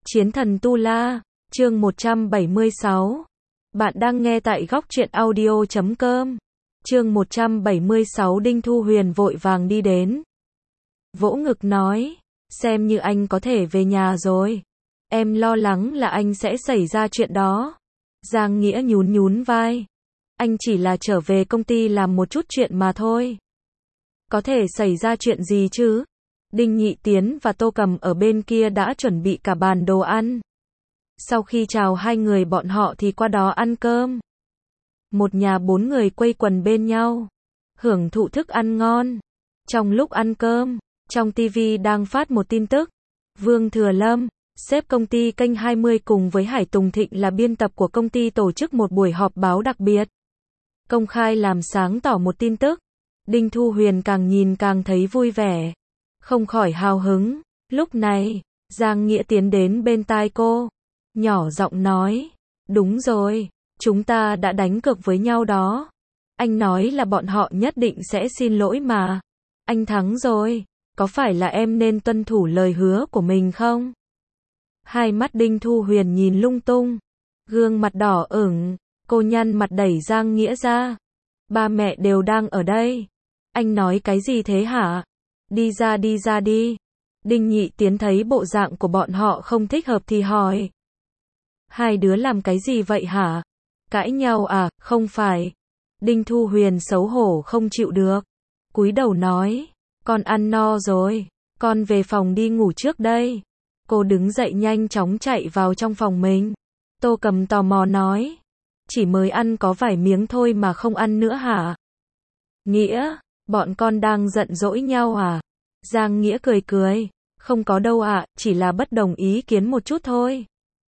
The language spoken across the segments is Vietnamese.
Chiến thần Tu La, chương 176. Bạn đang nghe tại góc truyện audio.com. Chương 176. Đinh Thu Huyền vội vàng đi đến. Vỗ ngực nói, xem như anh có thể về nhà rồi. Em lo lắng là anh sẽ xảy ra chuyện đó. Giang Nghĩa nhún nhún vai. Anh chỉ là trở về công ty làm một chút chuyện mà thôi. Có thể xảy ra chuyện gì chứ? Đinh Nhị Tiến và Tô Cầm ở bên kia đã chuẩn bị cả bàn đồ ăn. Sau khi chào hai người bọn họ thì qua đó ăn cơm. Một nhà bốn người quây quần bên nhau, hưởng thụ thức ăn ngon. Trong lúc ăn cơm, trong TV đang phát một tin tức. Vương Thừa Lâm, sếp công ty kênh 20 cùng với Hải Tùng Thịnh là biên tập của công ty tổ chức một buổi họp báo đặc biệt. Công khai làm sáng tỏ một tin tức. Đinh Thu Huyền càng nhìn càng thấy vui vẻ, không khỏi hào hứng. Lúc này, Giang Nghĩa tiến đến bên tai cô, nhỏ giọng nói, đúng rồi, chúng ta đã đánh cược với nhau đó. Anh nói là bọn họ nhất định sẽ xin lỗi mà. Anh thắng rồi, có phải là em nên tuân thủ lời hứa của mình không? Hai mắt Đinh Thu Huyền nhìn lung tung, gương mặt đỏ ửng, cô nhăn mặt đẩy Giang Nghĩa ra. Ba mẹ đều đang ở đây. Anh nói cái gì thế hả? Đi ra đi. Đinh Nhị Tiến thấy bộ dạng của bọn họ không thích hợp thì hỏi. Hai đứa làm cái gì vậy hả? Cãi nhau à? Không phải. Đinh Thu Huyền xấu hổ không chịu được, cúi đầu nói, con ăn no rồi, con về phòng đi ngủ trước đây. Cô đứng dậy nhanh chóng chạy vào trong phòng mình. Tô Cầm tò mò nói, chỉ mới ăn có vài miếng thôi mà không ăn nữa hả? Nghĩa, bọn con đang giận dỗi nhau à? Giang Nghĩa cười cười, không có đâu ạ, chỉ là bất đồng ý kiến một chút thôi.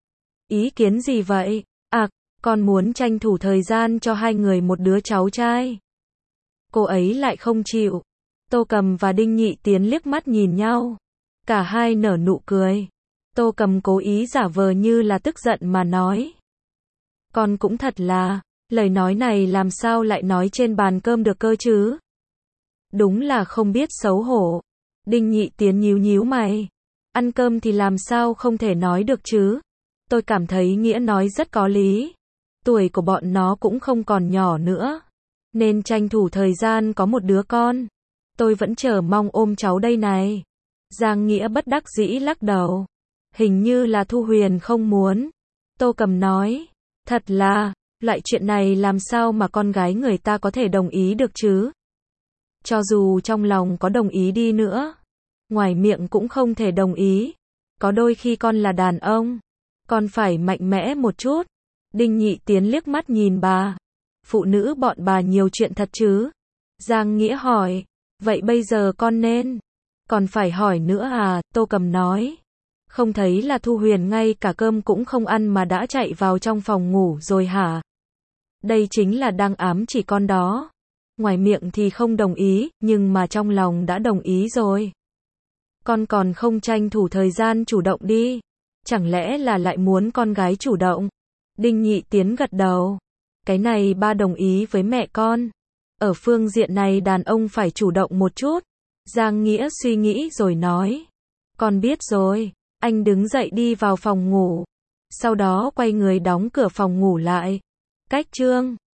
Ý kiến gì vậy? À, con muốn tranh thủ thời gian cho hai người một đứa cháu trai. Cô ấy lại không chịu. Tô Cầm và Đinh Nhị Tiến liếc mắt nhìn nhau, cả hai nở nụ cười. Tô Cầm cố ý giả vờ như là tức giận mà nói, con cũng thật là, lời nói này làm sao lại nói trên bàn cơm được cơ chứ? Đúng là không biết xấu hổ. Đinh Nhị Tiến nhíu nhíu mày. Ăn cơm thì làm sao không thể nói được chứ? Tôi cảm thấy Nghĩa nói rất có lý. Tuổi của bọn nó cũng không còn nhỏ nữa, nên tranh thủ thời gian có một đứa con. Tôi vẫn chờ mong ôm cháu đây này. Giang Nghĩa bất đắc dĩ lắc đầu. Hình như là Thu Huyền không muốn. Tô Cầm nói, thật là, loại chuyện này làm sao mà con gái người ta có thể đồng ý được chứ? Cho dù trong lòng có đồng ý đi nữa, ngoài miệng cũng không thể đồng ý. Có đôi khi con là đàn ông, con phải mạnh mẽ một chút. Đinh Nhị Tiến liếc mắt nhìn bà. Phụ nữ bọn bà nhiều chuyện thật chứ? Giang Nghĩa hỏi, vậy bây giờ con nên còn phải hỏi nữa à? Tô Cầm nói, không thấy là Thu Huyền ngay cả cơm cũng không ăn mà đã chạy vào trong phòng ngủ rồi hả? Đây chính là đang ám chỉ con đó. Ngoài miệng thì không đồng ý, nhưng mà trong lòng đã đồng ý rồi. Con còn không tranh thủ thời gian chủ động đi. Chẳng lẽ là lại muốn con gái chủ động? Đinh Nhị Tiến gật đầu. Cái này ba đồng ý với mẹ con. Ở phương diện này đàn ông phải chủ động một chút. Giang Nghĩa suy nghĩ rồi nói, con biết rồi. Anh đứng dậy đi vào phòng ngủ, sau đó quay người đóng cửa phòng ngủ lại. Cách chương